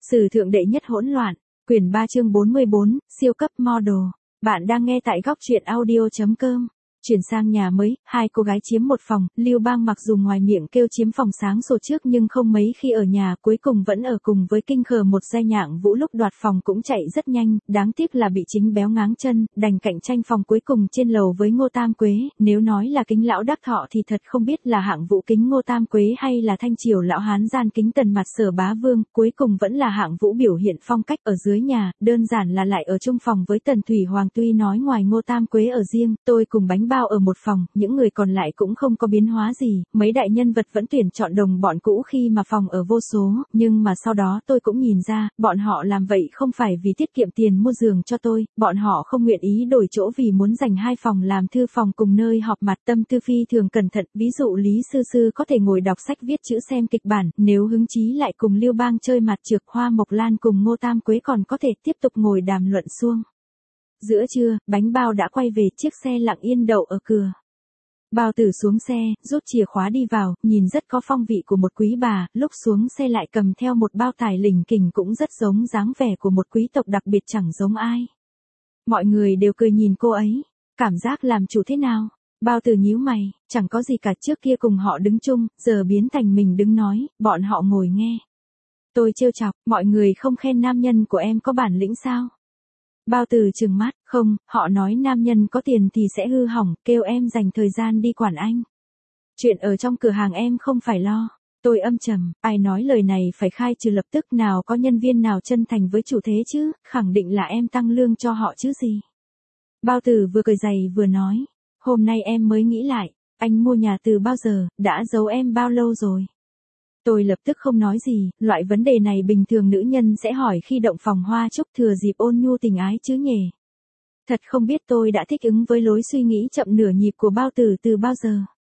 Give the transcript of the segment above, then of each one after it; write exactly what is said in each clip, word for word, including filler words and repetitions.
Sử thượng đệ nhất hỗn loạn, quyển ba chương bốn mươi bốn, siêu cấp model. Bạn đang nghe tại góc truyện audio chấm com. Chuyển sang nhà mới, hai cô gái chiếm một phòng, Lưu Bang mặc dù ngoài miệng kêu chiếm phòng sáng sổ trước nhưng không mấy khi ở nhà, cuối cùng vẫn ở cùng với kinh khờ một giai Nhạng Vũ, lúc đoạt phòng cũng chạy rất nhanh, đáng tiếc là bị chính béo ngáng chân, đành cạnh tranh phòng cuối cùng trên lầu với Ngô Tam Quế, nếu nói là kính lão đắc thọ thì thật không biết là Hạng Vũ kính Ngô Tam Quế hay là Thanh Triều lão hán gian kính Tần Mặt Sở Bá Vương, cuối cùng vẫn là Hạng Vũ biểu hiện phong cách ở dưới nhà, đơn giản là lại ở chung phòng với Tần Thủy Hoàng, tuy nói ngoài Ngô Tam Quế ở riêng, tôi cùng Bánh Bao ở một phòng, những người còn lại cũng không có biến hóa gì, mấy đại nhân vật vẫn tuyển chọn đồng bọn cũ khi mà phòng ở vô số, nhưng mà sau đó tôi cũng nhìn ra, bọn họ làm vậy không phải vì tiết kiệm tiền mua giường cho tôi, bọn họ không nguyện ý đổi chỗ vì muốn dành hai phòng làm thư phòng cùng nơi họp mặt, tâm tư phi thường cẩn thận, ví dụ Lý Sư Sư có thể ngồi đọc sách viết chữ xem kịch bản, nếu hứng chí lại cùng Lưu Bang chơi mặt trược, Hoa Mộc Lan cùng Ngô Tam Quế còn có thể tiếp tục ngồi đàm luận suông. Giữa trưa, Bánh Bao đã quay về, chiếc xe lặng yên đậu ở cửa. Bao Tử xuống xe, rút chìa khóa đi vào, nhìn rất có phong vị của một quý bà, lúc xuống xe lại cầm theo một bao tài lỉnh kỉnh cũng rất giống dáng vẻ của một quý tộc, đặc biệt chẳng giống ai. Mọi người đều cười nhìn cô ấy, cảm giác làm chủ thế nào? Bao Tử nhíu mày, chẳng có gì cả, trước kia cùng họ đứng chung, giờ biến thành mình đứng nói, bọn họ ngồi nghe. Tôi trêu chọc, mọi người không khen nam nhân của em có bản lĩnh sao? Bao Tử trừng mắt, không, họ nói nam nhân có tiền thì sẽ hư hỏng, kêu em dành thời gian đi quản anh. Chuyện ở trong cửa hàng em không phải lo. Tôi âm trầm, ai nói lời này phải khai trừ lập tức, nào có nhân viên nào chân thành với chủ thế chứ, khẳng định là em tăng lương cho họ chứ gì. Bao Tử vừa cười dày vừa nói, hôm nay em mới nghĩ lại, anh mua nhà từ bao giờ, đã giấu em bao lâu rồi. Tôi lập tức không nói gì, loại vấn đề này bình thường nữ nhân sẽ hỏi khi động phòng hoa chúc, thừa dịp ôn nhu tình ái chứ nhỉ. Thật không biết tôi đã thích ứng với lối suy nghĩ chậm nửa nhịp của Bao Tử từ bao giờ.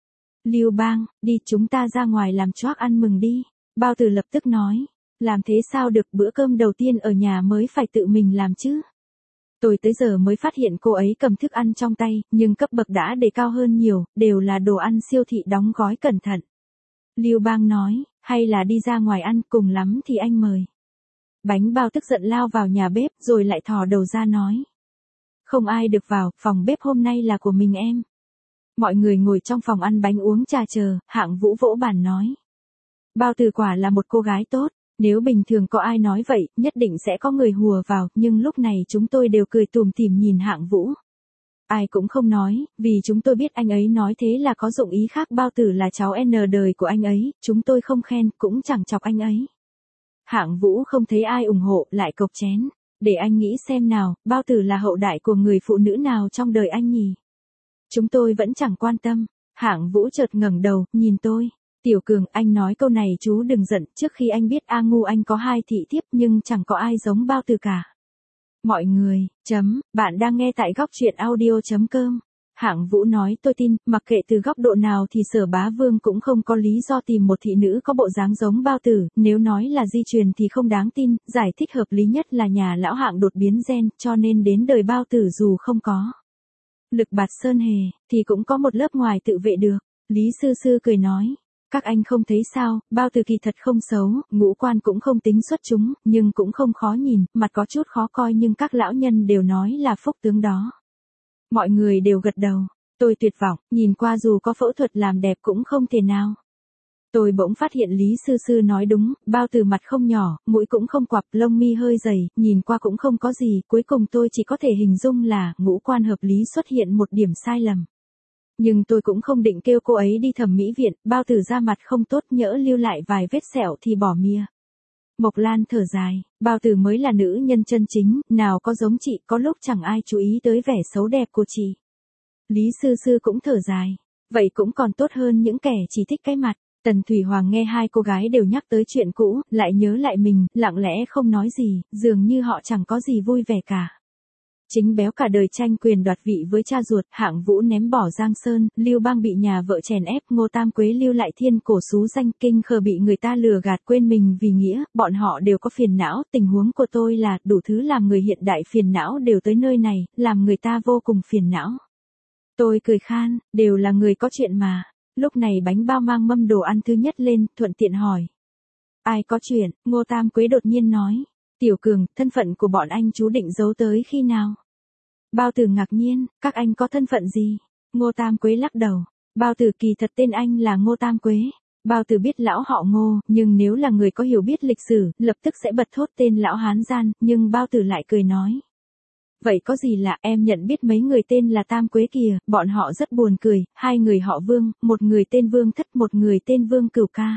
Lưu Bang, đi chúng ta ra ngoài làm choác ăn mừng đi. Bao Tử lập tức nói, làm thế sao được, bữa cơm đầu tiên ở nhà mới phải tự mình làm chứ. Tôi tới giờ mới phát hiện cô ấy cầm thức ăn trong tay, nhưng cấp bậc đã đề cao hơn nhiều, đều là đồ ăn siêu thị đóng gói cẩn thận. Lưu Bang nói, hay là đi ra ngoài ăn, cùng lắm thì anh mời. Bánh Bao tức giận lao vào nhà bếp, rồi lại thò đầu ra nói. Không ai được vào, phòng bếp hôm nay là của mình em. Mọi người ngồi trong phòng ăn bánh uống trà chờ, Hạng Vũ vỗ bàn nói. Bao Tử quả là một cô gái tốt, nếu bình thường có ai nói vậy, nhất định sẽ có người hùa vào, nhưng lúc này chúng tôi đều cười tủm tỉm nhìn Hạng Vũ. Ai cũng không nói, vì chúng tôi biết anh ấy nói thế là có dụng ý khác. Bao Tử là cháu N đời của anh ấy, chúng tôi không khen, cũng chẳng chọc anh ấy. Hạng Vũ không thấy ai ủng hộ, lại cộc chén. Để anh nghĩ xem nào, Bao Tử là hậu đại của người phụ nữ nào trong đời anh nhỉ? Chúng tôi vẫn chẳng quan tâm. Hạng Vũ chợt ngẩng đầu, nhìn tôi. Tiểu Cường, anh nói câu này chú đừng giận, trước khi anh biết A Ngu anh có hai thị thiếp nhưng chẳng có ai giống Bao Tử cả. Mọi người, chấm, bạn đang nghe tại góc truyện audio chấm com. Hạng Vũ nói, tôi tin, mặc kệ từ góc độ nào thì Sở Bá Vương cũng không có lý do tìm một thị nữ có bộ dáng giống Bao Tử, nếu nói là di truyền thì không đáng tin, giải thích hợp lý nhất là nhà lão Hạng đột biến gen, cho nên đến đời Bao Tử dù không có lực bạt sơn hề, thì cũng có một lớp ngoài tự vệ được. Lý Sư Sư cười nói. Các anh không thấy sao, Bao Tử kỳ thật không xấu, ngũ quan cũng không tính xuất chúng, nhưng cũng không khó nhìn, mặt có chút khó coi nhưng các lão nhân đều nói là phúc tướng đó. Mọi người đều gật đầu. Tôi tuyệt vọng, nhìn qua dù có phẫu thuật làm đẹp cũng không thể nào. Tôi bỗng phát hiện Lý Sư Sư nói đúng, Bao Tử mặt không nhỏ, mũi cũng không quặp, lông mi hơi dày, nhìn qua cũng không có gì, cuối cùng tôi chỉ có thể hình dung là ngũ quan hợp lý xuất hiện một điểm sai lầm. Nhưng tôi cũng không định kêu cô ấy đi thẩm mỹ viện, Bao Tử da mặt không tốt, nhỡ lưu lại vài vết sẹo thì bỏ mia. Mộc Lan thở dài, Bao Tử mới là nữ nhân chân chính, nào có giống chị, có lúc chẳng ai chú ý tới vẻ xấu đẹp của chị. Lý Sư Sư cũng thở dài, vậy cũng còn tốt hơn những kẻ chỉ thích cái mặt. Tần Thủy Hoàng nghe hai cô gái đều nhắc tới chuyện cũ, lại nhớ lại mình, lặng lẽ không nói gì, dường như họ chẳng có gì vui vẻ cả. Chính béo cả đời tranh quyền đoạt vị với cha ruột, Hạng Vũ ném bỏ Giang Sơn, Lưu Bang bị nhà vợ chèn ép, Ngô Tam Quế lưu lại thiên cổ xú danh, kinh khờ bị người ta lừa gạt quên mình vì nghĩa, bọn họ đều có phiền não, tình huống của tôi là, đủ thứ làm người hiện đại phiền não đều tới nơi này, làm người ta vô cùng phiền não. Tôi cười khan, đều là người có chuyện mà. Lúc này Bánh Bao mang mâm đồ ăn thứ nhất lên, thuận tiện hỏi. Ai có chuyện, Ngô Tam Quế đột nhiên nói. Tiểu Cường, thân phận của bọn anh chú định giấu tới khi nào? Bao Tử ngạc nhiên, các anh có thân phận gì? Ngô Tam Quế lắc đầu. Bao Tử kỳ thật tên anh là Ngô Tam Quế. Bao Tử biết lão họ Ngô, nhưng nếu là người có hiểu biết lịch sử, lập tức sẽ bật thốt tên lão hán gian, nhưng Bao Tử lại cười nói. Vậy có gì lạ, em nhận biết mấy người tên là Tam Quế kìa, bọn họ rất buồn cười, hai người họ Vương, một người tên Vương Thất, một người tên Vương Cửu Ca.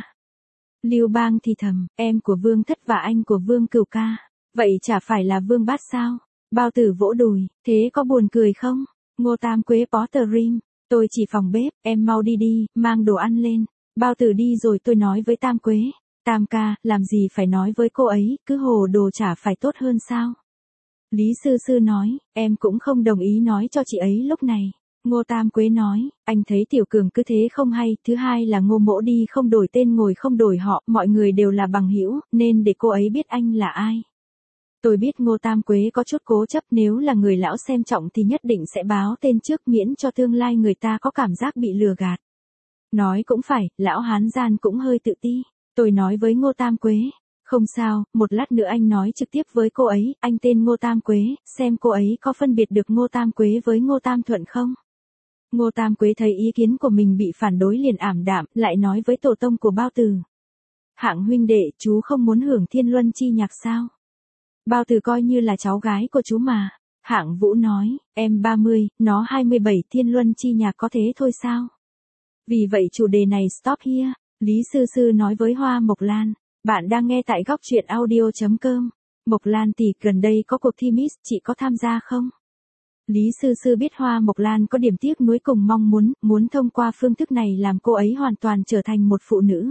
Lưu Bang thì thầm, em của Vương Thất và anh của Vương Cửu Ca. Vậy chả phải là Vương Bát sao? Bao Tử vỗ đùi, thế có buồn cười không? Ngô Tam Quế Potterim, tôi chỉ phòng bếp, em mau đi đi, mang đồ ăn lên. Bao Tử đi rồi tôi nói với Tam Quế, Tam ca, làm gì phải nói với cô ấy, cứ hồ đồ chả phải tốt hơn sao? Lý Sư Sư nói, em cũng không đồng ý nói cho chị ấy lúc này. Ngô Tam Quế nói, anh thấy Tiểu Cường cứ thế không hay, thứ hai là Ngô Mỗ đi không đổi tên ngồi không đổi họ, mọi người đều là bằng hữu, nên để cô ấy biết anh là ai. Tôi biết Ngô Tam Quế có chút cố chấp, nếu là người lão xem trọng thì nhất định sẽ báo tên trước miễn cho tương lai người ta có cảm giác bị lừa gạt. Nói cũng phải, lão hán gian cũng hơi tự ti. Tôi nói với Ngô Tam Quế, không sao, một lát nữa anh nói trực tiếp với cô ấy, anh tên Ngô Tam Quế, xem cô ấy có phân biệt được Ngô Tam Quế với Ngô Tam Thuận không? Ngô Tam Quế thấy ý kiến của mình bị phản đối liền ảm đạm, lại nói với tổ tông của Bao Tử. Hạng huynh đệ, chú không muốn hưởng thiên luân chi nhạc sao? Bao Tử coi như là cháu gái của chú mà. Hạng Vũ nói, em ba mươi, nó hai mươi bảy, thiên luân chi nhạc có thế thôi sao? Vì vậy chủ đề này stop here. Lý Sư Sư nói với Hoa Mộc Lan, bạn đang nghe tại góc truyện audio chấm com. Mộc Lan tỷ, gần đây có cuộc thi Miss, chị có tham gia không? Lý Sư Sư biết Hoa Mộc Lan có điểm tiếc nuối cùng mong muốn, muốn thông qua phương thức này làm cô ấy hoàn toàn trở thành một phụ nữ.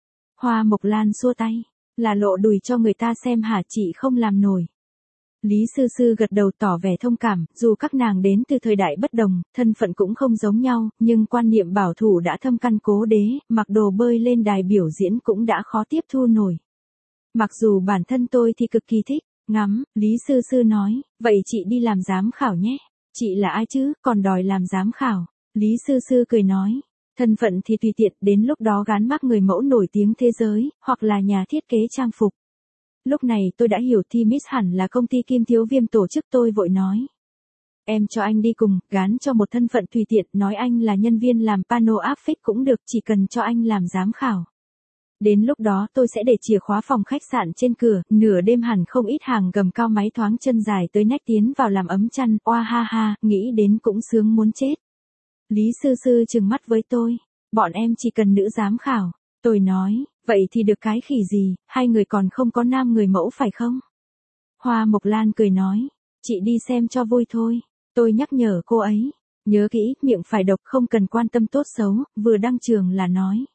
Hoa Mộc Lan xua tay, là lộ đùi cho người ta xem hả, chị không làm nổi. Lý Sư Sư gật đầu tỏ vẻ thông cảm, dù các nàng đến từ thời đại bất đồng, thân phận cũng không giống nhau, nhưng quan niệm bảo thủ đã thâm căn cố đế, mặc đồ bơi lên đài biểu diễn cũng đã khó tiếp thu nổi. Mặc dù bản thân tôi thì cực kỳ thích ngắm, Lý Sư Sư nói, vậy chị đi làm giám khảo nhé. Chị là ai chứ, còn đòi làm giám khảo? Lý Sư Sư cười nói, thân phận thì tùy tiện, đến lúc đó gán mác người mẫu nổi tiếng thế giới, hoặc là nhà thiết kế trang phục. Lúc này tôi đã hiểu thi Miss hẳn là công ty Kim Thiếu Viêm tổ chức, tôi vội nói. Em cho anh đi cùng, gán cho một thân phận tùy tiện, nói anh là nhân viên làm pano áp phích cũng được, chỉ cần cho anh làm giám khảo. Đến lúc đó tôi sẽ để chìa khóa phòng khách sạn trên cửa, nửa đêm hẳn không ít hàng gầm cao máy thoáng chân dài tới nách tiến vào làm ấm chăn, oa ha ha, nghĩ đến cũng sướng muốn chết. Lý Sư Sư trừng mắt với tôi, bọn em chỉ cần nữ giám khảo. Tôi nói, vậy thì được cái khỉ gì, hai người còn không có nam người mẫu phải không? Hoa Mộc Lan cười nói, chị đi xem cho vui thôi. Tôi nhắc nhở cô ấy, nhớ kỹ, miệng phải độc, không cần quan tâm tốt xấu, vừa đăng trường là nói.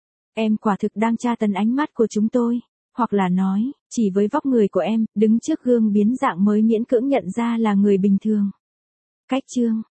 Em quả thực đang tra tấn ánh mắt của chúng tôi, hoặc là nói, chỉ với vóc người của em, đứng trước gương biến dạng mới miễn cưỡng nhận ra là người bình thường. Cách chương